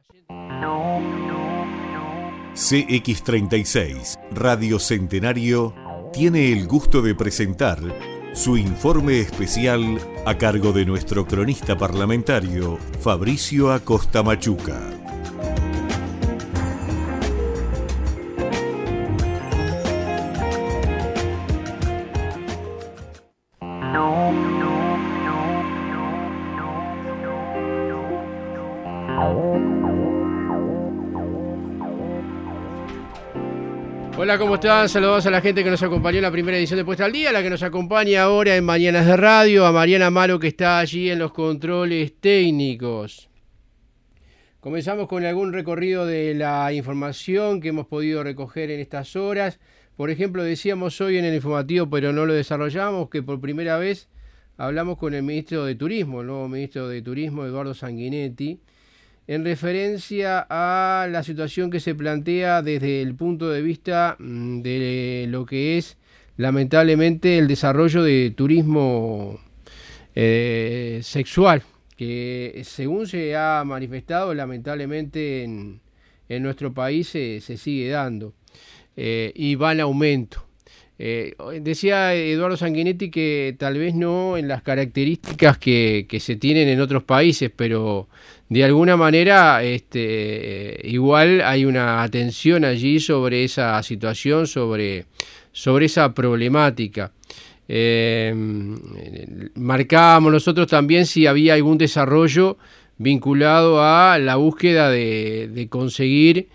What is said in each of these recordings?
CX36 Radio Centenario tiene el gusto de presentar su informe especial a cargo de nuestro cronista parlamentario Fabricio Acosta Machuca. Hola, ¿cómo están? Saludos a la gente que nos acompañó en la primera edición de Puesta al Día, la que nos acompaña ahora en Mañanas de Radio, a Mariana Malo, que está allí en los controles técnicos. Comenzamos con algún recorrido de la información que hemos podido recoger en estas horas. Por ejemplo, decíamos hoy en el informativo, pero no lo desarrollamos, que por primera vez hablamos con el ministro de Turismo, el nuevo ministro de Turismo, Eduardo Sanguinetti, en referencia a la situación que se plantea desde el punto de vista de lo que es, lamentablemente, el desarrollo de turismo sexual, que según se ha manifestado, lamentablemente en nuestro país se sigue dando y va en aumento. Decía Eduardo Sanguinetti que tal vez no en las características que se tienen en otros países, pero de alguna manera igual hay una atención allí sobre esa situación, sobre esa problemática. Marcábamos nosotros también si había algún desarrollo vinculado a la búsqueda de conseguir,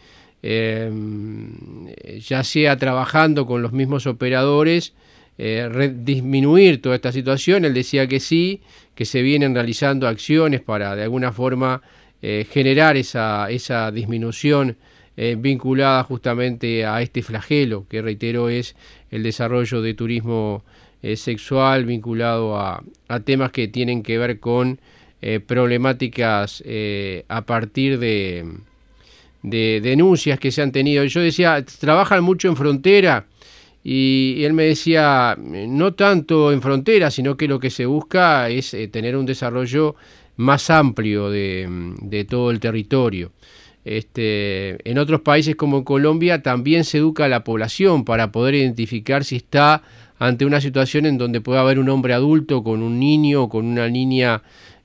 ya sea trabajando con los mismos operadores, disminuir toda esta situación. Él decía que sí, que se vienen realizando acciones para de alguna forma generar esa disminución vinculada justamente a este flagelo, que reitero es el desarrollo de turismo sexual vinculado a temas que tienen que ver con problemáticas a partir de denuncias que se han tenido. Yo decía, trabajan mucho en frontera, y él me decía, no tanto en frontera, sino que lo que se busca es tener un desarrollo más amplio de todo el territorio. En otros países como en Colombia también se educa a la población para poder identificar si está ante una situación en donde puede haber un hombre adulto con un niño o con una niña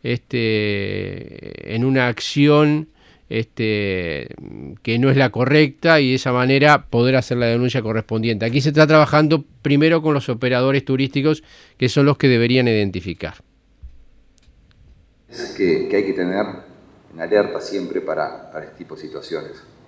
en una acción que no es la correcta, y de esa manera poder hacer la denuncia correspondiente. Aquí se está trabajando primero con los operadores turísticos, que son los que deberían identificar. Es que hay que tener en alerta siempre para este tipo de situaciones.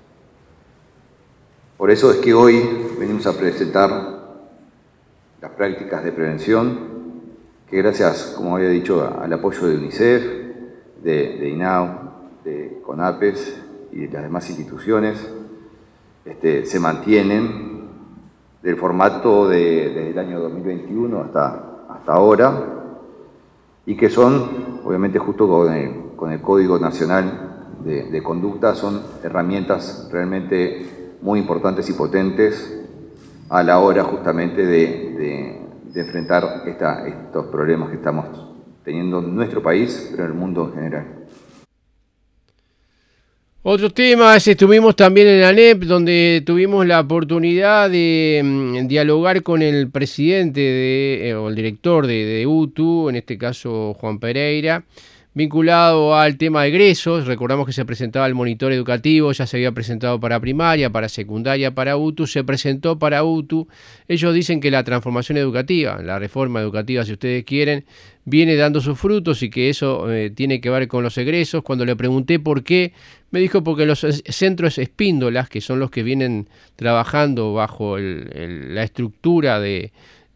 Por eso es que hoy venimos a presentar las prácticas de prevención, que gracias, como había dicho, al apoyo de UNICEF, de INAU, de CONAPES y de las demás instituciones, se mantienen del formato desde el año 2021 hasta ahora, y que son, obviamente, justo con el Código Nacional de Conducta, son herramientas realmente muy importantes y potentes a la hora justamente de enfrentar estos problemas que estamos teniendo en nuestro país, pero en el mundo en general. Otros temas, estuvimos también en ANEP, donde tuvimos la oportunidad de dialogar con el presidente o el director de UTU, en este caso Juan Pereira, vinculado al tema de egresos. Recordamos que se presentaba el monitor educativo, ya se había presentado para primaria, para secundaria, para UTU, se presentó para UTU. Ellos dicen que la transformación educativa, la reforma educativa, si ustedes quieren, viene dando sus frutos y que eso tiene que ver con los egresos. Cuando le pregunté por qué, me dijo porque los centros espíndolas, que son los que vienen trabajando bajo la estructura de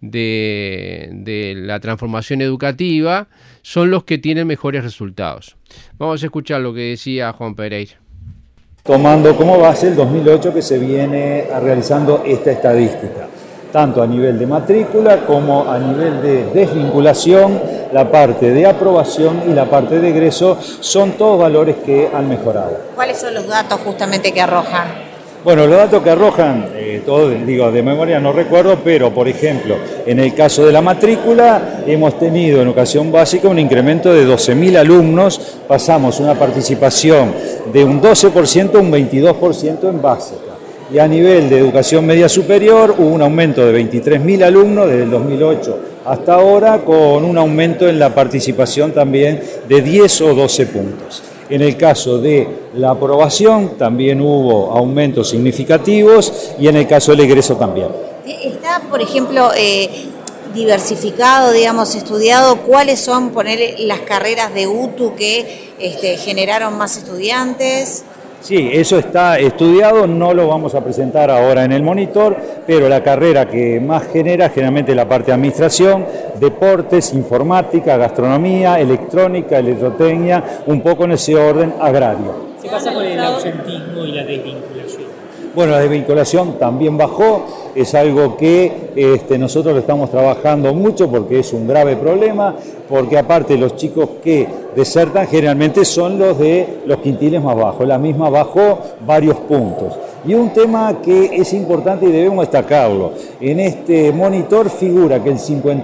la transformación educativa, son los que tienen mejores resultados. Vamos a escuchar lo que decía Juan Pereira. Tomando como base el 2008 que se viene realizando esta estadística, tanto a nivel de matrícula como a nivel de desvinculación, la parte de aprobación y la parte de egreso son todos valores que han mejorado. ¿Cuáles son los datos justamente que arrojan? Bueno, los datos que arrojan, digo, de memoria no recuerdo, pero por ejemplo, en el caso de la matrícula, hemos tenido en educación básica un incremento de 12.000 alumnos, pasamos una participación de un 12% a un 22% en básica. Y a nivel de educación media superior hubo un aumento de 23.000 alumnos desde el 2008 hasta ahora, con un aumento en la participación también de 10 o 12 puntos. En el caso de la aprobación también hubo aumentos significativos y en el caso del egreso también. Está, por ejemplo, diversificado, digamos, estudiado cuáles son, poner las carreras de UTU que generaron más estudiantes. Sí, eso está estudiado, no lo vamos a presentar ahora en el monitor, pero la carrera que más genera generalmente la parte de administración, deportes, informática, gastronomía, electrónica, electrotecnia, un poco en ese orden agrario. ¿Qué pasa con el ausentismo y la desvinculación? Bueno, la desvinculación también bajó, es algo que nosotros lo estamos trabajando mucho porque es un grave problema, porque aparte los chicos que desertan generalmente son los de los quintiles más bajos, la misma bajó varios puntos. Y un tema que es importante y debemos destacarlo, en este monitor figura que el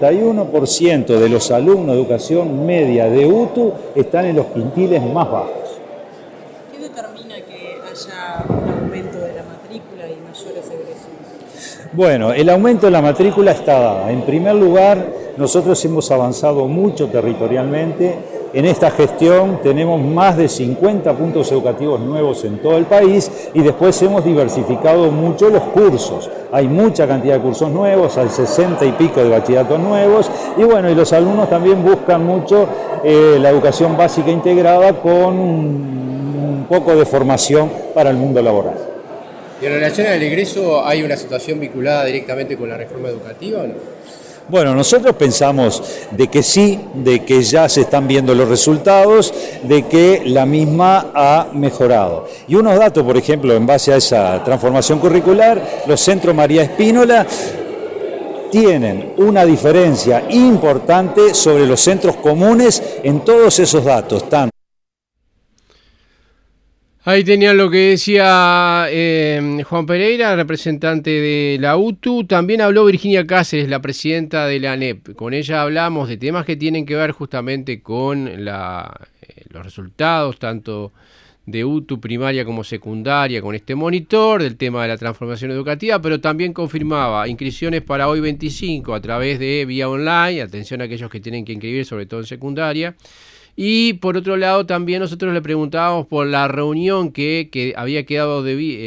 51% de los alumnos de educación media de UTU están en los quintiles más bajos. ¿Qué determina que haya un aumento de la matrícula y mayores egresos? Bueno, el aumento de la matrícula está dada. En primer lugar, nosotros hemos avanzado mucho territorialmente. En esta gestión tenemos más de 50 puntos educativos nuevos en todo el país y después hemos diversificado mucho los cursos. Hay mucha cantidad de cursos nuevos, hay 60 y pico de bachilleratos nuevos y bueno, y los alumnos también buscan mucho la educación básica integrada con un poco de formación para el mundo laboral. ¿Y en relación al egreso hay una situación vinculada directamente con la reforma educativa o no? Bueno, nosotros pensamos de que sí, de que ya se están viendo los resultados, de que la misma ha mejorado. Y unos datos, por ejemplo, en base a esa transformación curricular, los centros María Espínola tienen una diferencia importante sobre los centros comunes en todos esos datos, tanto. Ahí tenían lo que decía Juan Pereira, representante de la UTU. También habló Virginia Cáceres, la presidenta de la ANEP. Con ella hablamos de temas que tienen que ver justamente con los resultados, tanto de UTU primaria como secundaria, con este monitor, del tema de la transformación educativa, pero también confirmaba inscripciones para hoy 25 a través de vía online, atención a aquellos que tienen que inscribir, sobre todo en secundaria. Y por otro lado también nosotros le preguntábamos por la reunión que había quedado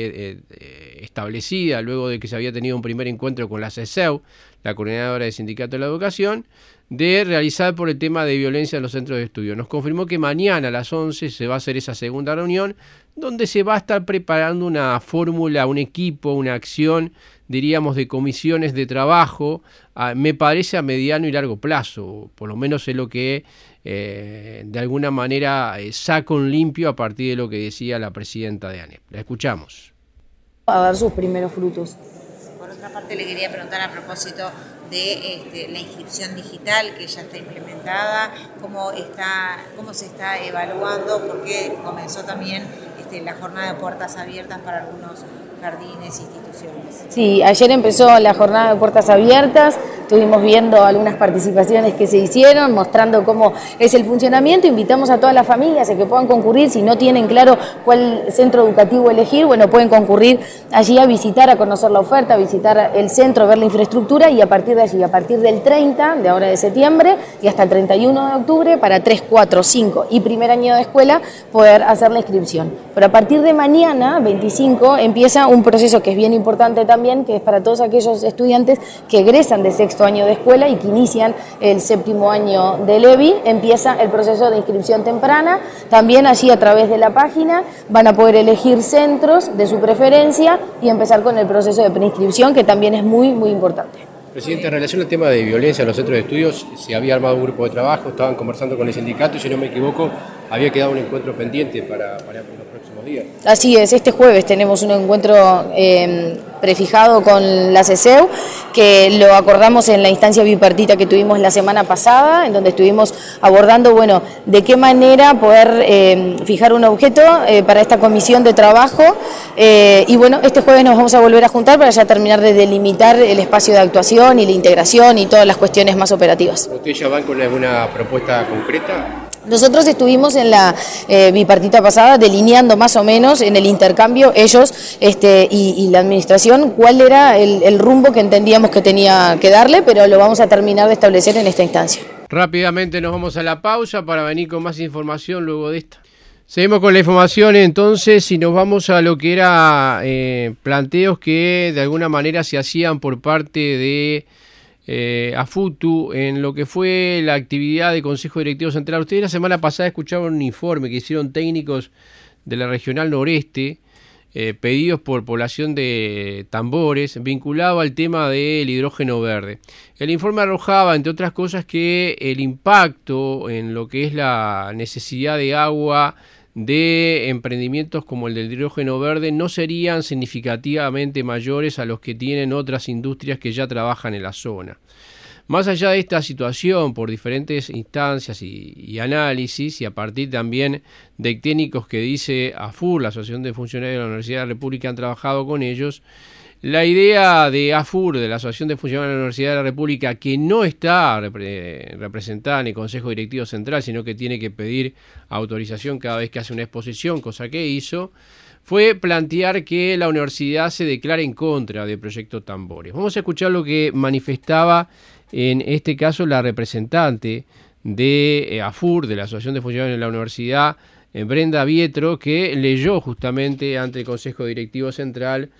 establecida luego de que se había tenido un primer encuentro con la CESEU, la Coordinadora del Sindicato de la Educación, de realizar por el tema de violencia en los centros de estudio. Nos confirmó que mañana a las 11 se va a hacer esa segunda reunión, donde se va a estar preparando una fórmula, un equipo, una acción, diríamos, de comisiones de trabajo, me parece a mediano y largo plazo, por lo menos es lo que de alguna manera saca un limpio a partir de lo que decía la presidenta de ANEP. La escuchamos. A dar sus primeros frutos. Por otra parte, le quería preguntar a propósito de la inscripción digital que ya está implementada, cómo se está evaluando, porque comenzó también la jornada de puertas abiertas para algunos jardines e instituciones. Sí, ayer empezó la jornada de puertas abiertas, estuvimos viendo algunas participaciones que se hicieron, mostrando cómo es el funcionamiento. Invitamos a todas las familias a que puedan concurrir, si no tienen claro cuál centro educativo elegir, bueno, pueden concurrir allí a visitar, a conocer la oferta, a visitar el centro, ver la infraestructura y a partir de allí, a partir del 30 de ahora de septiembre y hasta el 31 de octubre, para 3, 4, 5 y primer año de escuela, poder hacer la inscripción. Pero a partir de mañana, 25, empieza un proceso que es bien importante también, que es para todos aquellos estudiantes que egresan de sexto año de escuela y que inician el séptimo año de LEVI, empieza el proceso de inscripción temprana. También allí a través de la página van a poder elegir centros de su preferencia y empezar con el proceso de preinscripción, que también es muy, muy importante. Presidente, en relación al tema de violencia en los centros de estudios, se había armado un grupo de trabajo, estaban conversando con el sindicato y, si no me equivoco, había quedado un encuentro pendiente para los próximos días. Así es, este jueves tenemos un encuentro prefijado con la CESEU, que lo acordamos en la instancia bipartita que tuvimos la semana pasada, en donde estuvimos abordando, bueno, de qué manera poder fijar un objeto para esta comisión de trabajo, y bueno, este jueves nos vamos a volver a juntar para ya terminar de delimitar el espacio de actuación y la integración y todas las cuestiones más operativas. ¿Ustedes ya van con alguna propuesta concreta? Nosotros estuvimos en la bipartita pasada delineando más o menos en el intercambio ellos y la administración cuál era el rumbo que entendíamos que tenía que darle, pero lo vamos a terminar de establecer en esta instancia. Rápidamente nos vamos a la pausa para venir con más información luego de esta. Seguimos con la información entonces y nos vamos a lo que era planteos que de alguna manera se hacían por parte de AFUTU en lo que fue la actividad de Consejo Directivo Central. Ustedes la semana pasada escucharon un informe que hicieron técnicos de la Regional Noreste, pedidos por población de Tambores, vinculado al tema del hidrógeno verde. El informe arrojaba, entre otras cosas, que el impacto en lo que es la necesidad de agua de emprendimientos como el del hidrógeno verde no serían significativamente mayores a los que tienen otras industrias que ya trabajan en la zona. Más allá de esta situación, por diferentes instancias y análisis, y a partir también de técnicos que dice AFUR, la Asociación de Funcionarios de la Universidad de la República, han trabajado con ellos, la idea de AFUR, de la Asociación de Funcionarios de la Universidad de la República, que no está representada en el Consejo Directivo Central, sino que tiene que pedir autorización cada vez que hace una exposición, cosa que hizo, fue plantear que la universidad se declare en contra del proyecto Tambores. Vamos a escuchar lo que manifestaba en este caso la representante de AFUR, de la Asociación de Funcionarios de la Universidad, Brenda Vietro, que leyó justamente ante el Consejo Directivo Central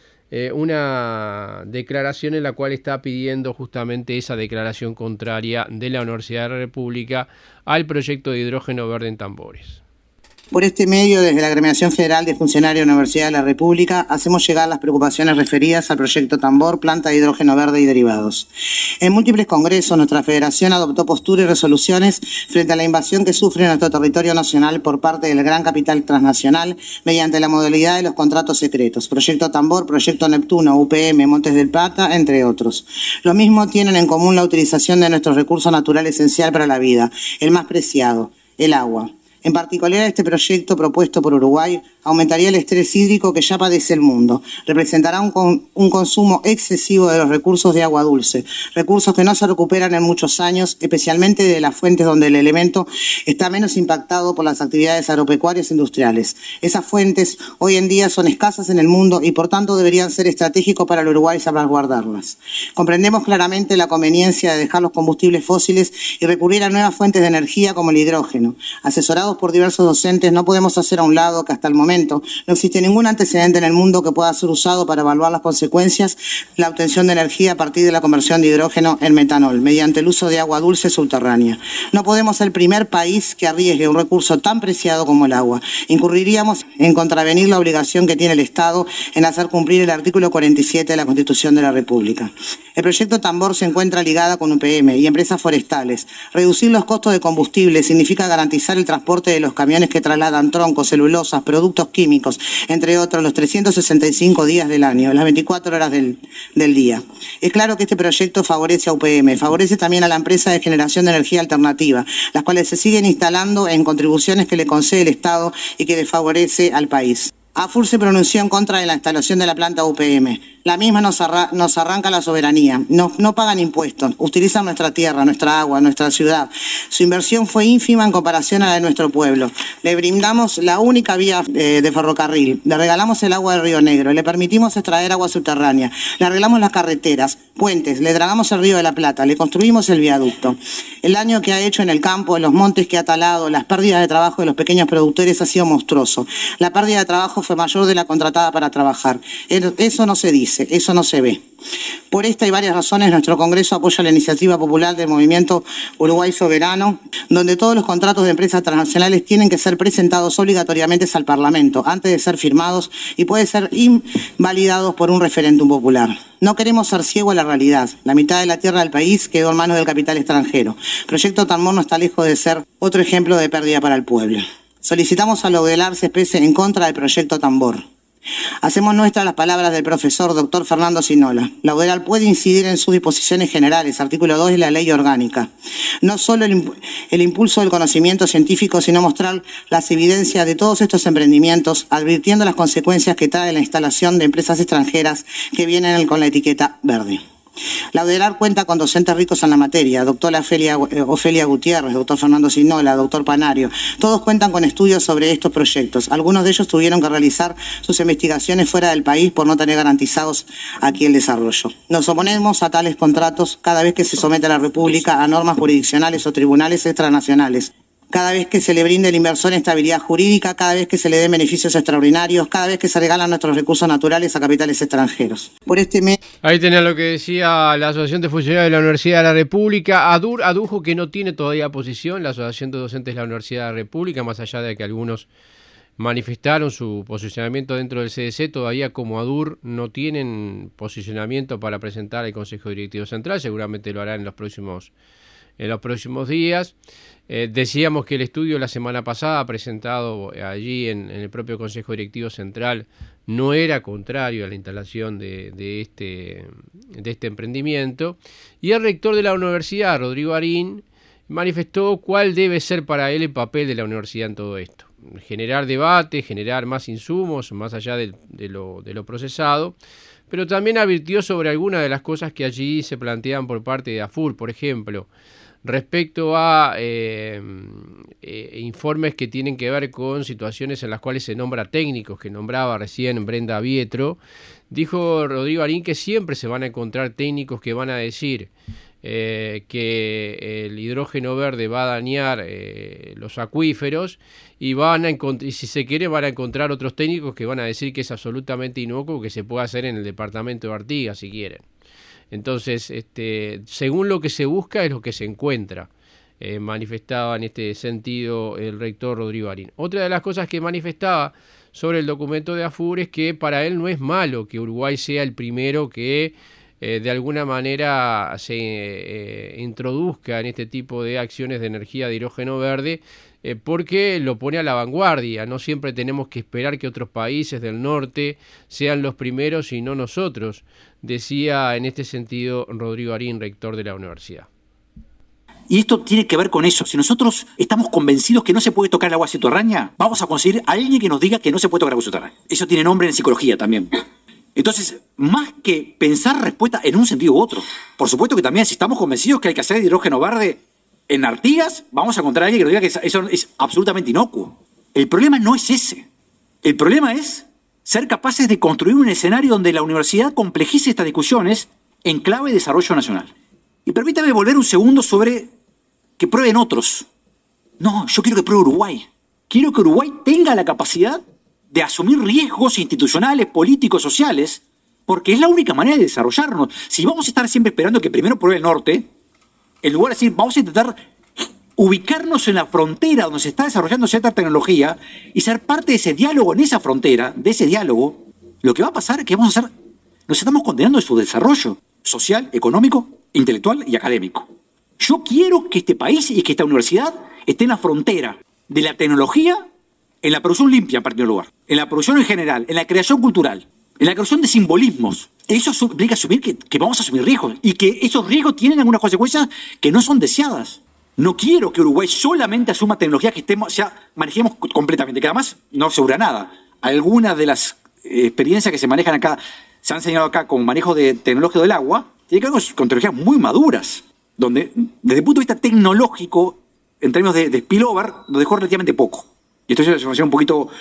una declaración en la cual está pidiendo justamente esa declaración contraria de la Universidad de la República al proyecto de hidrógeno verde en Tambores. Por este medio, desde la Agremiación Federal de Funcionarios de la Universidad de la República, hacemos llegar las preocupaciones referidas al proyecto Tambor, planta de hidrógeno verde y derivados. En múltiples congresos, nuestra federación adoptó posturas y resoluciones frente a la invasión que sufre nuestro territorio nacional por parte del gran capital transnacional mediante la modalidad de los contratos secretos. Proyecto Tambor, Proyecto Neptuno, UPM, Montes del Plata, entre otros. Los mismos tienen en común la utilización de nuestro recurso natural esencial para la vida, el más preciado, el agua. En particular, este proyecto propuesto por Uruguay aumentaría el estrés hídrico que ya padece el mundo. Representará un consumo excesivo de los recursos de agua dulce, recursos que no se recuperan en muchos años, especialmente de las fuentes donde el elemento está menos impactado por las actividades agropecuarias e industriales. Esas fuentes hoy en día son escasas en el mundo y por tanto deberían ser estratégicos para el Uruguay salvaguardarlas. Comprendemos claramente la conveniencia de dejar los combustibles fósiles y recurrir a nuevas fuentes de energía como el hidrógeno. Asesorados por diversos docentes, no podemos hacer a un lado que hasta el momento no existe ningún antecedente en el mundo que pueda ser usado para evaluar las consecuencias de la obtención de energía a partir de la conversión de hidrógeno en metanol, mediante el uso de agua dulce subterránea. No podemos ser el primer país que arriesgue un recurso tan preciado como el agua. Incurriríamos en contravenir la obligación que tiene el Estado en hacer cumplir el artículo 47 de la Constitución de la República. El proyecto Tambor se encuentra ligado con UPM y empresas forestales. Reducir los costos de combustible significa garantizar el transporte de los camiones que trasladan troncos, celulosas, productos químicos, entre otros, los 365 días del año, las 24 horas del día. Es claro que este proyecto favorece a UPM, favorece también a la empresa de generación de energía alternativa, las cuales se siguen instalando en contribuciones que le concede el Estado y que desfavorece al país. AFUR se pronunció en contra de la instalación de la planta UPM. La misma nos arranca la soberanía. No pagan impuestos, utilizan nuestra tierra, nuestra agua, nuestra ciudad. Su inversión fue ínfima en comparación a la de nuestro pueblo. Le brindamos la única vía de ferrocarril, le regalamos el agua del Río Negro, le permitimos extraer agua subterránea, le arreglamos las carreteras, puentes, le dragamos el Río de la Plata, le construimos el viaducto. El daño que ha hecho en el campo, en los montes que ha talado, las pérdidas de trabajo de los pequeños productores ha sido monstruoso. La pérdida de trabajo fue mayor de la contratada para trabajar. Eso no se dice. Eso no se ve. Por esta y varias razones, nuestro Congreso apoya la iniciativa popular del Movimiento Uruguay Soberano, donde todos los contratos de empresas transnacionales tienen que ser presentados obligatoriamente al Parlamento antes de ser firmados y pueden ser invalidados por un referéndum popular. No queremos ser ciegos a la realidad. La mitad de la tierra del país quedó en manos del capital extranjero. Proyecto Tambor no está lejos de ser otro ejemplo de pérdida para el pueblo. Solicitamos a la UDELAR se exprese en contra del proyecto Tambor. Hacemos nuestras las palabras del profesor doctor Fernando Sinola. La UDELAR puede incidir en sus disposiciones generales, artículo 2 de la ley orgánica. No solo el impulso del conocimiento científico, sino mostrar las evidencias de todos estos emprendimientos, advirtiendo las consecuencias que trae la instalación de empresas extranjeras que vienen con la etiqueta verde. La UDELAR cuenta con docentes ricos en la materia, doctora Ofelia Gutiérrez, doctor Fernando Sinola, doctor Panario. Todos cuentan con estudios sobre estos proyectos. Algunos de ellos tuvieron que realizar sus investigaciones fuera del país por no tener garantizados aquí el desarrollo. Nos oponemos a tales contratos cada vez que se somete a la República a normas jurisdiccionales o tribunales extranacionales. Cada vez que se le brinde al inversor estabilidad jurídica, cada vez que se le den beneficios extraordinarios, cada vez que se regalan nuestros recursos naturales a capitales extranjeros. Ahí tenés lo que decía la Asociación de Funcionarios de la Universidad de la República. ADUR adujo que no tiene todavía posición la Asociación de Docentes de la Universidad de la República, más allá de que algunos manifestaron su posicionamiento dentro del CDC, todavía como ADUR no tienen posicionamiento para presentar al Consejo Directivo Central, seguramente lo harán en los próximos días. Decíamos que el estudio la semana pasada presentado allí en el propio Consejo Directivo Central no era contrario a la instalación de este emprendimiento, y el rector de la universidad, Rodrigo Arín, manifestó cuál debe ser para él el papel de la universidad en todo esto: generar debate, generar más insumos más allá de lo procesado, pero también advirtió sobre algunas de las cosas que allí se plantean por parte de AFUR, por ejemplo, respecto a informes que tienen que ver con situaciones en las cuales se nombra técnicos, que nombraba recién Brenda Vietro. Dijo Rodrigo Arín que siempre se van a encontrar técnicos que van a decir que el hidrógeno verde va a dañar los acuíferos, y si se quiere van a encontrar otros técnicos que van a decir que es absolutamente inocuo, que se puede hacer en el departamento de Artigas si quieren. Entonces, según lo que se busca es lo que se encuentra, manifestaba en este sentido el rector Rodrigo Arín. Otra de las cosas que manifestaba sobre el documento de AFUR es que para él no es malo que Uruguay sea el primero que de alguna manera se introduzca en este tipo de acciones de energía de hidrógeno verde, porque lo pone a la vanguardia. No siempre tenemos que esperar que otros países del norte sean los primeros y no nosotros, decía en este sentido Rodrigo Arín, rector de la universidad. Y esto tiene que ver con eso. Si nosotros estamos convencidos que no se puede tocar el agua subterránea, vamos a conseguir a alguien que nos diga que no se puede tocar el agua subterránea. Eso tiene nombre en psicología también. Entonces, más que pensar respuesta en un sentido u otro, por supuesto que también si estamos convencidos que hay que hacer hidrógeno verde en Artigas, vamos a encontrar a alguien que nos diga que eso es absolutamente inocuo. El problema no es ese. El problema es ser capaces de construir un escenario donde la universidad complejice estas discusiones en clave de desarrollo nacional. Y permítame volver un segundo sobre que prueben otros. No, yo quiero que pruebe Uruguay. Quiero que Uruguay tenga la capacidad de asumir riesgos institucionales, políticos, sociales, porque es la única manera de desarrollarnos. Si vamos a estar siempre esperando que primero pruebe el norte, en lugar de decir, vamos a intentar ubicarnos en la frontera donde se está desarrollando cierta tecnología y ser parte de ese diálogo en esa frontera, de ese diálogo, lo que va a pasar es que vamos a hacer, nos estamos condenando a su desarrollo social, económico, intelectual y académico. Yo quiero que este país y que esta universidad esté en la frontera de la tecnología, en la producción limpia en primer lugar, en la producción en general, en la creación cultural, en la creación de simbolismos. Eso implica asumir que vamos a asumir riesgos y que esos riesgos tienen algunas consecuencias que no son deseadas. No quiero que Uruguay solamente asuma tecnologías que manejemos completamente, que además no asegura nada. Algunas de las experiencias que se manejan acá, se han señalado acá como manejo de tecnológico del agua, tiene que ver con tecnologías muy maduras, donde desde el punto de vista tecnológico, en términos de spillover, nos dejó relativamente poco. Y esto es una información un poquito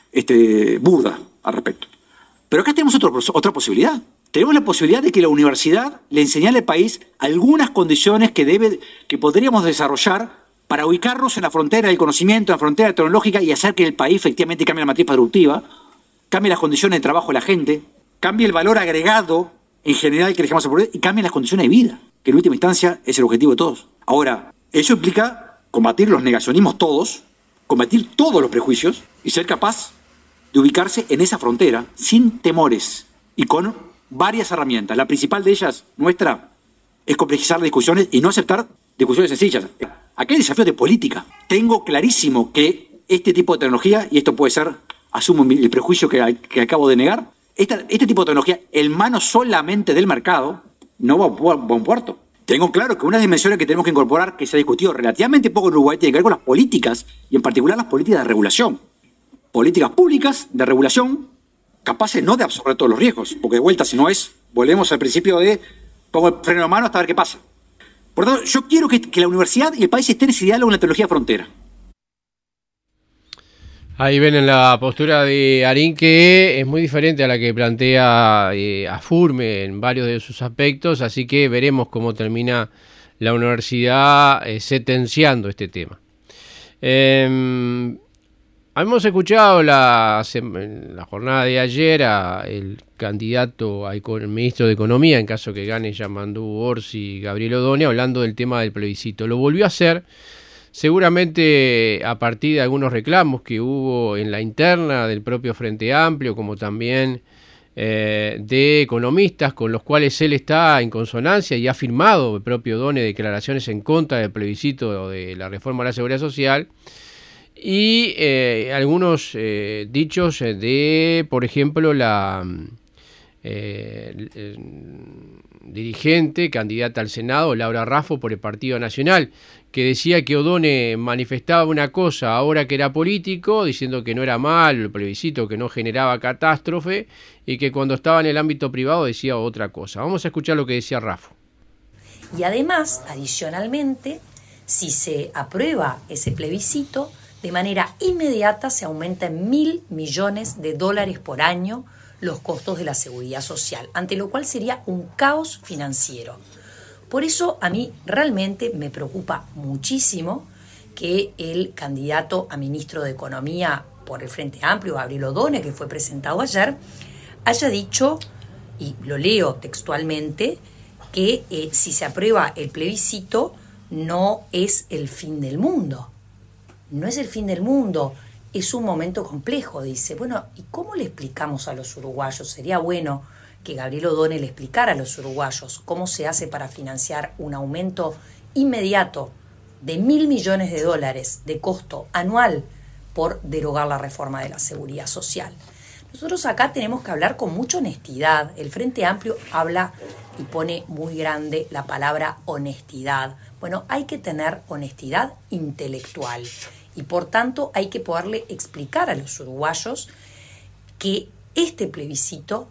burda al respecto. Pero acá tenemos otra posibilidad. Tenemos la posibilidad de que la universidad le enseñe al país algunas condiciones que podríamos desarrollar para ubicarnos en la frontera del conocimiento, en la frontera tecnológica y hacer que el país efectivamente cambie la matriz productiva, cambie las condiciones de trabajo de la gente, cambie el valor agregado en general que le dejamos a poner y cambie las condiciones de vida, que en última instancia es el objetivo de todos. Ahora, eso implica combatir los negacionismos todos, combatir todos los prejuicios y ser capaz de ubicarse en esa frontera sin temores y con varias herramientas. La principal de ellas, nuestra, es complejizar las discusiones y no aceptar discusiones sencillas. Acá hay desafíos de política. Tengo clarísimo que este tipo de tecnología, y esto puede ser asumo el prejuicio que acabo de negar. Este tipo de tecnología, en manos solamente del mercado, no va a buen puerto. Tengo claro que una dimensión que tenemos que incorporar, que se ha discutido relativamente poco en Uruguay, tiene que ver con las políticas, y en particular las políticas de regulación. Políticas públicas de regulación capaces no de absorber todos los riesgos, porque de vuelta, si no es, volvemos al principio de pongo el freno de mano hasta ver qué pasa. Por lo tanto, yo quiero que la universidad y el país estén en ese diálogo en la tecnología de frontera. Ahí ven en la postura de Arín, que es muy diferente a la que plantea Afurme en varios de sus aspectos, así que veremos cómo termina la universidad sentenciando este tema. Hemos escuchado en la jornada de ayer el candidato a ministro de Economía, en caso que gane Yamandú Orsi y Gabriel Odone, hablando del tema del plebiscito. Lo volvió a hacer seguramente a partir de algunos reclamos que hubo en la interna del propio Frente Amplio, como también de economistas con los cuales él está en consonancia, y ha firmado el propio Odone declaraciones en contra del plebiscito de la reforma a la seguridad social, y algunos dichos de, por ejemplo, la dirigente, candidata al Senado, Laura Raffo, por el Partido Nacional, que decía que Odone manifestaba una cosa ahora que era político, diciendo que no era malo el plebiscito, que no generaba catástrofe, y que cuando estaba en el ámbito privado decía otra cosa. Vamos a escuchar lo que decía Raffo. Y además, adicionalmente, si se aprueba ese plebiscito, de manera inmediata se aumenta en $1.000 millones por año los costos de la seguridad social, ante lo cual sería un caos financiero. Por eso a mí realmente me preocupa muchísimo que el candidato a ministro de Economía por el Frente Amplio, Gabriel Odone, que fue presentado ayer, haya dicho, y lo leo textualmente, que si se aprueba el plebiscito no es el fin del mundo. No es el fin del mundo, es un momento complejo, dice. Bueno, ¿y cómo le explicamos a los uruguayos? Sería bueno que Gabriel Odone le explicara a los uruguayos cómo se hace para financiar un aumento inmediato de $1.000 millones de costo anual por derogar la reforma de la seguridad social. Nosotros acá tenemos que hablar con mucha honestidad. El Frente Amplio habla y pone muy grande la palabra honestidad. Bueno, hay que tener honestidad intelectual y por tanto hay que poderle explicar a los uruguayos que este plebiscito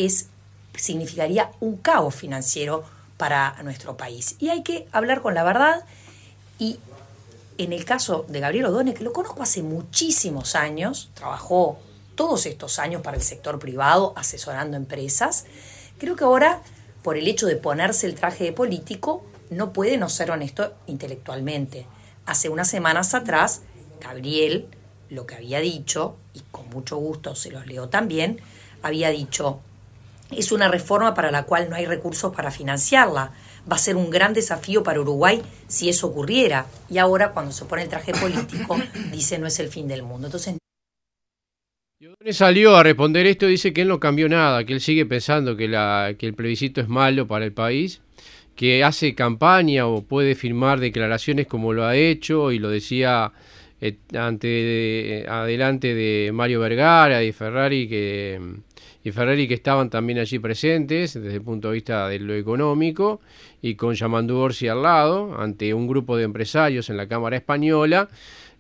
significaría un caos financiero para nuestro país. Y hay que hablar con la verdad. Y en el caso de Gabriel Odone, que lo conozco hace muchísimos años, trabajó todos estos años para el sector privado asesorando empresas, creo que ahora, por el hecho de ponerse el traje de político, no puede no ser honesto intelectualmente. Hace unas semanas atrás, Gabriel, lo que había dicho, y con mucho gusto se los leo también, había dicho: es una reforma para la cual no hay recursos para financiarla. Va a ser un gran desafío para Uruguay si eso ocurriera. Y ahora, cuando se pone el traje político, dice no es el fin del mundo. Entonces, Odone salió a responder esto, dice que él no cambió nada, que él sigue pensando que el plebiscito es malo para el país, que hace campaña o puede firmar declaraciones como lo ha hecho, y lo decía adelante de Mario Vergara y Ferrari, que estaban también allí presentes desde el punto de vista de lo económico, y con Yamandú Orsi al lado, ante un grupo de empresarios en la Cámara Española,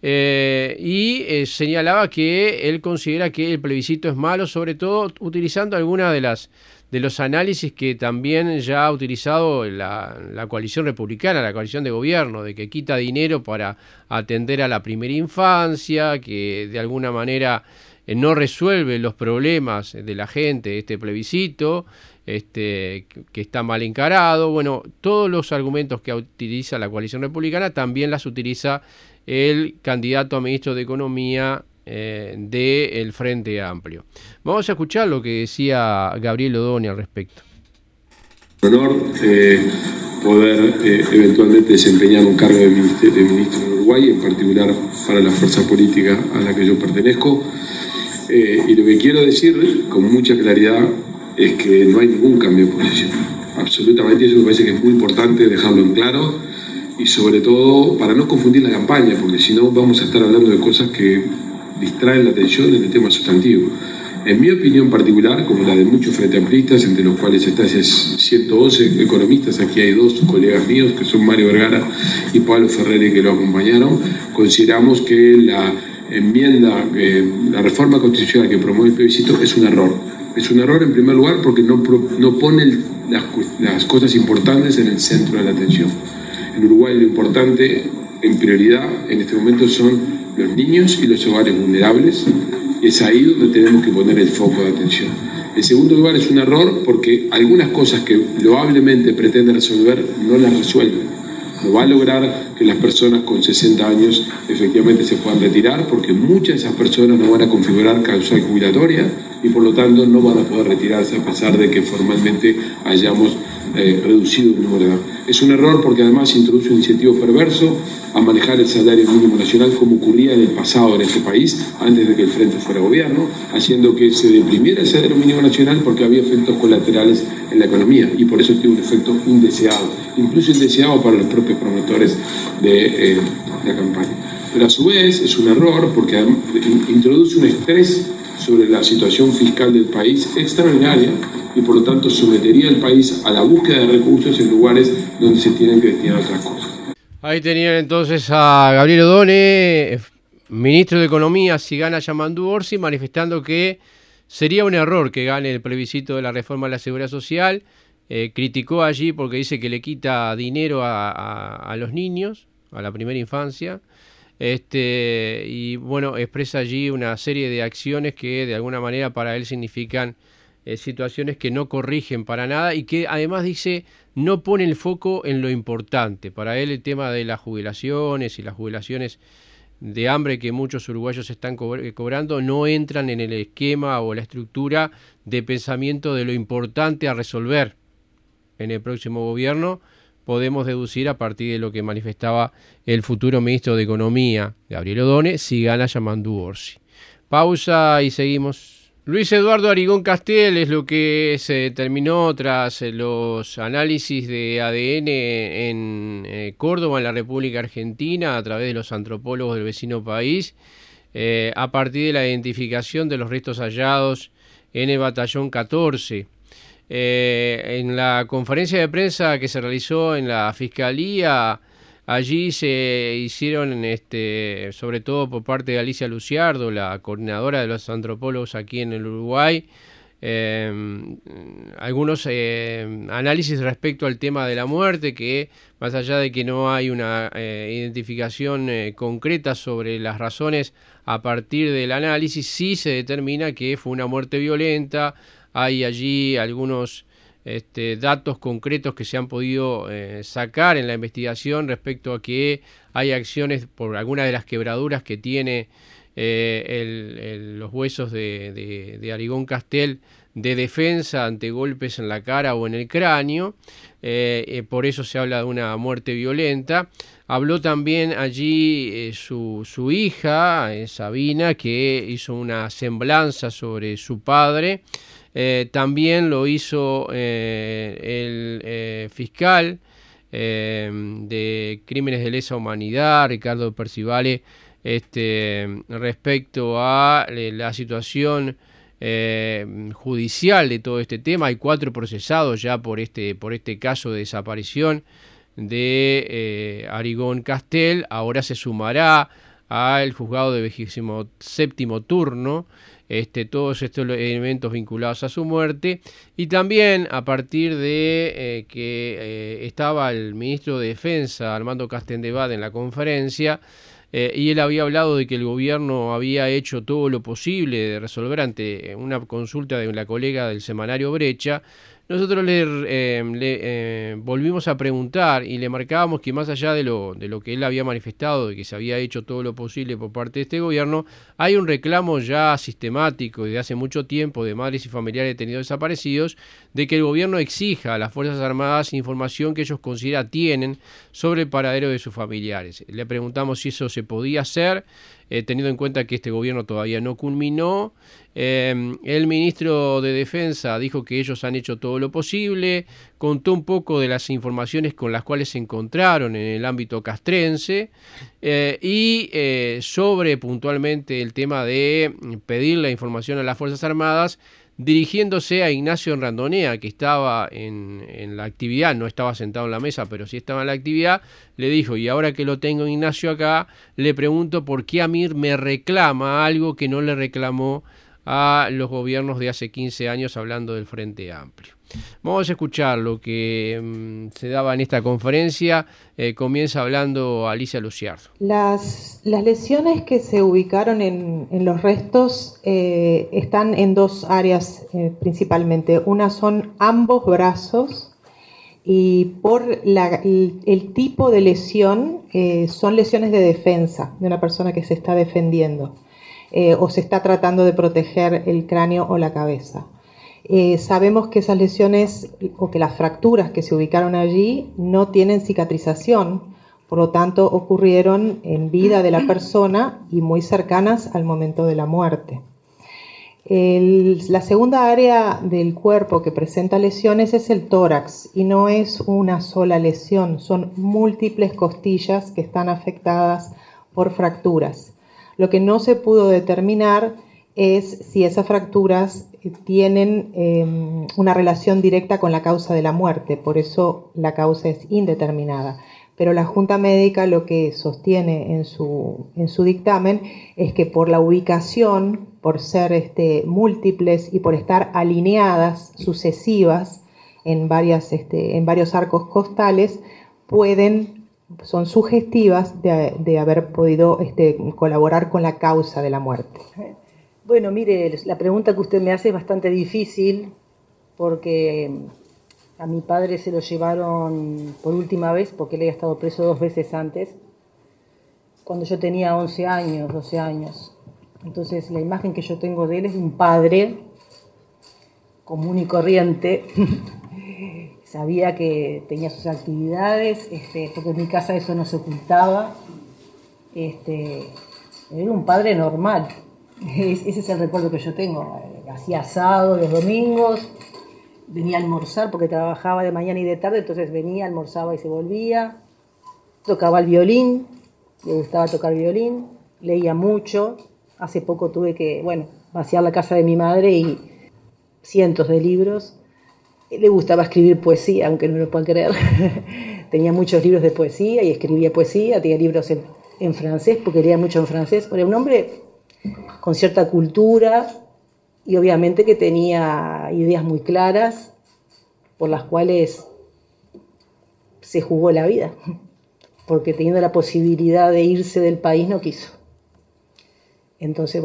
y señalaba que él considera que el plebiscito es malo, sobre todo utilizando algunas de los análisis que también ya ha utilizado la coalición republicana, la coalición de gobierno, de que quita dinero para atender a la primera infancia, que de alguna manera no resuelve los problemas de la gente, este plebiscito, que está mal encarado. Bueno, todos los argumentos que utiliza la coalición republicana también las utiliza el candidato a ministro de Economía del Frente Amplio. Vamos a escuchar lo que decía Gabriel Odone al respecto. Honor poder eventualmente desempeñar un cargo de ministro en Uruguay, en particular para la fuerza política a la que yo pertenezco. Y lo que quiero decir con mucha claridad es que no hay ningún cambio de posición. Absolutamente, eso me parece que es muy importante dejarlo en claro, y sobre todo para no confundir la campaña, porque si no vamos a estar hablando de cosas que distraen la atención del tema sustantivo. En mi opinión particular, como la de muchos frente-amplistas, entre los cuales está 111 economistas, aquí hay 2 colegas míos, que son Mario Vergara y Pablo Ferreri, que lo acompañaron, consideramos que la enmienda, la reforma constitucional que promueve el plebiscito es un error. Es un error en primer lugar porque no pone las cosas importantes en el centro de la atención. En Uruguay lo importante, en prioridad, en este momento son los niños y los hogares vulnerables. Es ahí donde tenemos que poner el foco de atención. En segundo lugar, es un error porque algunas cosas que loablemente pretende resolver no las resuelve. No va a lograr que las personas con 60 años efectivamente se puedan retirar porque muchas de esas personas no van a configurar causal jubilatoria y por lo tanto no van a poder retirarse a pesar de que formalmente hayamos reducido el número de edad. Es un error porque además introduce un incentivo perverso a manejar el salario mínimo nacional como ocurría en el pasado en este país, antes de que el Frente fuera gobierno, haciendo que se deprimiera el salario mínimo nacional porque había efectos colaterales en la economía y por eso tiene un efecto indeseado, incluso indeseado para los propios promotores de la campaña. Pero a su vez es un error porque introduce un estrés sobre la situación fiscal del país extraordinaria y por lo tanto sometería al país a la búsqueda de recursos en lugares donde se tienen que destinar a otras cosas. Ahí tenían entonces a Gabriel Odone, ministro de Economía, si gana Yamandu Orsi, manifestando que sería un error que gane el plebiscito de la reforma de la Seguridad Social. Criticó allí porque dice que le quita dinero a los niños, a la primera infancia. Y bueno, expresa allí una serie de acciones que de alguna manera para él significan situaciones que no corrigen para nada y que además dice no pone el foco en lo importante. Para él el tema de las jubilaciones y las jubilaciones de hambre que muchos uruguayos están cobrando no entran en el esquema o la estructura de pensamiento de lo importante a resolver en el próximo gobierno. Podemos deducir a partir de lo que manifestaba el futuro ministro de Economía, Gabriel Odone, si gana Yamandu Orsi. Pausa y seguimos. Luis Eduardo Arigón Castel es lo que se determinó tras los análisis de ADN en Córdoba, en la República Argentina, a través de los antropólogos del vecino país, a partir de la identificación de los restos hallados en el batallón 14. En la conferencia de prensa que se realizó en la Fiscalía, allí se hicieron, sobre todo por parte de Alicia Luciardo, la coordinadora de los antropólogos aquí en el Uruguay, algunos análisis respecto al tema de la muerte, que más allá de que no hay una identificación concreta sobre las razones a partir del análisis, sí se determina que fue una muerte violenta. Hay allí algunos datos concretos que se han podido sacar en la investigación respecto a que hay acciones por algunas de las quebraduras que tiene los huesos de Arigón Castel de defensa ante golpes en la cara o en el cráneo. Por eso se habla de una muerte violenta. Habló también allí su hija, Sabina, que hizo una semblanza sobre su padre. También lo hizo el fiscal de crímenes de lesa humanidad, Ricardo Percivale, respecto a la situación judicial de todo este tema. Hay 4 procesados ya por este caso de desaparición de Arigón Castel. Ahora se sumará al juzgado de 27º turno todos estos elementos vinculados a su muerte, y también a partir de que estaba el ministro de Defensa, Armando Castendebad, en la conferencia, y él había hablado de que el gobierno había hecho todo lo posible de resolver ante una consulta de la colega del semanario Brecha. Nosotros le volvimos a preguntar y le marcábamos que más allá de lo que él había manifestado, de que se había hecho todo lo posible por parte de este gobierno, hay un reclamo ya sistemático desde hace mucho tiempo de madres y familiares detenidos desaparecidos, de que el gobierno exija a las Fuerzas Armadas información que ellos consideran tienen sobre el paradero de sus familiares. Le preguntamos si eso se podía hacer. teniendo en cuenta que este gobierno todavía no culminó. El ministro de Defensa dijo que ellos han hecho todo lo posible, contó un poco de las informaciones con las cuales se encontraron en el ámbito castrense y sobre puntualmente el tema de pedir la información a las Fuerzas Armadas, dirigiéndose a Ignacio Randonea, que estaba en la actividad, no estaba sentado en la mesa, pero sí estaba en la actividad, le dijo, y ahora que lo tengo Ignacio acá, le pregunto por qué Amir me reclama algo que no le reclamó a los gobiernos de hace 15 años, hablando del Frente Amplio. Vamos a escuchar lo que se daba en esta conferencia. Comienza hablando Alicia Luciardo. Las lesiones que se ubicaron en los restos están en dos áreas principalmente. Una son ambos brazos y por el tipo de lesión son lesiones de defensa de una persona que se está defendiendo o se está tratando de proteger el cráneo o la cabeza. Sabemos que esas lesiones o que las fracturas que se ubicaron allí no tienen cicatrización, por lo tanto ocurrieron en vida de la persona y muy cercanas al momento de la muerte. La segunda área del cuerpo que presenta lesiones es el tórax y no es una sola lesión, son múltiples costillas que están afectadas por fracturas. Lo que no se pudo determinar es si esas fracturas tienen una relación directa con la causa de la muerte, por eso la causa es indeterminada. Pero la Junta Médica lo que sostiene en su dictamen es que por la ubicación, por ser múltiples y por estar alineadas, sucesivas en varios arcos costales, son sugestivas de haber podido colaborar con la causa de la muerte. Bueno, mire, la pregunta que usted me hace es bastante difícil porque a mi padre se lo llevaron por última vez porque él había estado preso 2 veces antes, cuando yo tenía 11 años, 12 años. Entonces la imagen que yo tengo de él es de un padre común y corriente. Sabía que tenía sus actividades, porque en mi casa eso no se ocultaba. Era un padre normal. Ese es el recuerdo que yo tengo. Hacía asado los domingos, venía a almorzar porque trabajaba de mañana y de tarde, entonces venía, almorzaba y se volvía. Tocaba el violín, le gustaba tocar violín, leía mucho. Hace poco tuve que, vaciar la casa de mi madre y cientos de libros. Le gustaba escribir poesía, aunque no lo puedan creer. Tenía muchos libros de poesía y escribía poesía, tenía libros en francés porque leía mucho en francés. Era un hombre con cierta cultura y obviamente que tenía ideas muy claras por las cuales se jugó la vida, porque teniendo la posibilidad de irse del país no quiso. Entonces,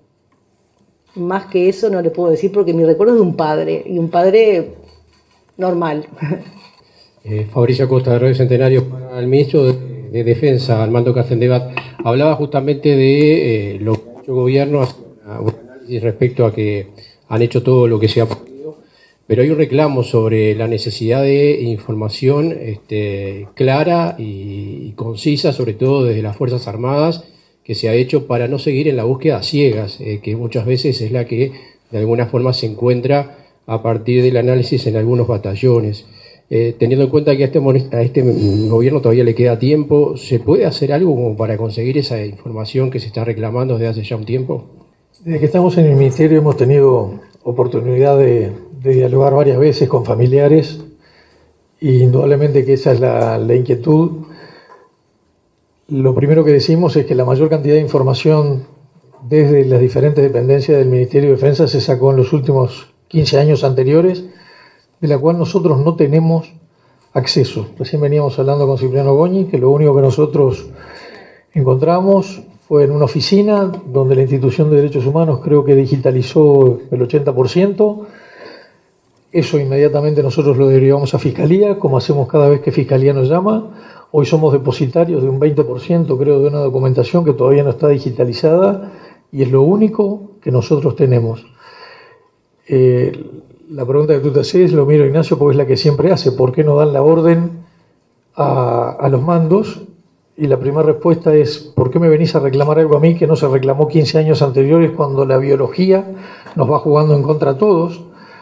más que eso no le puedo decir porque mi recuerdo es de un padre, y un padre normal. Fabricio Acosta, de Radio Centenario. Para el ministro de Defensa, Armando Castendebat, hablaba justamente de lo que ha hecho el gobierno, un análisis respecto a que han hecho todo lo que se ha podido, pero hay un reclamo sobre la necesidad de información clara y concisa, sobre todo desde las Fuerzas Armadas, que se ha hecho para no seguir en la búsqueda a ciegas, que muchas veces es la que de alguna forma se encuentra a partir del análisis en algunos batallones. Teniendo en cuenta que a este gobierno todavía le queda tiempo, ¿se puede hacer algo como para conseguir esa información que se está reclamando desde hace ya un tiempo? Desde que estamos en el Ministerio hemos tenido oportunidad de dialogar varias veces con familiares y indudablemente que esa es la inquietud. Lo primero que decimos es que la mayor cantidad de información desde las diferentes dependencias del Ministerio de Defensa se sacó en los últimos 15 años anteriores, de la cual nosotros no tenemos acceso. Recién veníamos hablando con Cipriano Goñi, que lo único que nosotros encontramos fue en una oficina donde la Institución de Derechos Humanos creo que digitalizó el 80%. Eso inmediatamente nosotros lo derivamos a Fiscalía, como hacemos cada vez que Fiscalía nos llama. Hoy somos depositarios de un 20%, creo, de una documentación que todavía no está digitalizada y es lo único que nosotros tenemos. La pregunta que tú te haces, lo miro Ignacio porque es la que siempre hace, ¿por qué no dan la orden a los mandos Y la primera respuesta es, ¿por qué me venís a reclamar algo a mí que no se reclamó 15 años anteriores cuando la biología nos va jugando en contra a todos?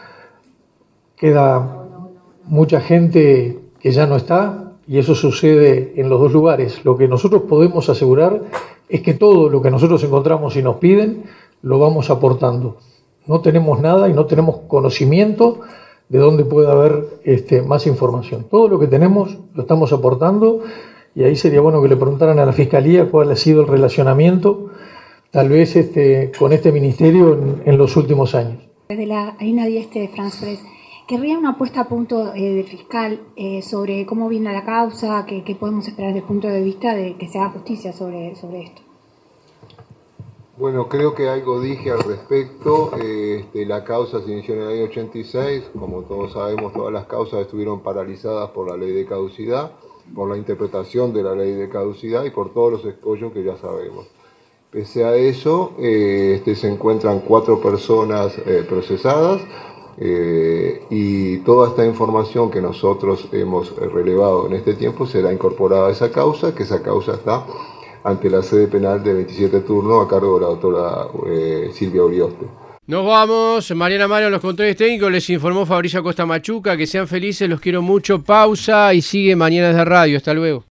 Queda mucha gente que ya no está y eso sucede en los dos lugares. Lo que nosotros podemos asegurar es que todo lo que nosotros encontramos y nos piden lo vamos aportando. No tenemos nada y no tenemos conocimiento de dónde puede haber más información. Todo lo que tenemos lo estamos aportando. Y ahí sería bueno que le preguntaran a la Fiscalía cuál ha sido el relacionamiento, tal vez con este ministerio en los últimos años. Desde la Harina Dieste de France Press, querría una puesta a punto del fiscal sobre cómo viene la causa, qué podemos esperar desde el punto de vista de que se haga justicia sobre esto. Bueno, creo que algo dije al respecto. La causa se inició en el año 86. Como todos sabemos, todas las causas estuvieron paralizadas por la ley de caducidad, por la interpretación de la ley de caducidad y por todos los escollos que ya sabemos. Pese a eso, se encuentran 4 personas procesadas y toda esta información que nosotros hemos relevado en este tiempo será incorporada a esa causa, que esa causa está ante la sede penal de 27 turno a cargo de la doctora Silvia Urioste. Nos vamos, Mariana Mario, los controles técnicos, les informó Fabricio Acosta Machuca, que sean felices, los quiero mucho, pausa y sigue Mañanas de Radio, hasta luego.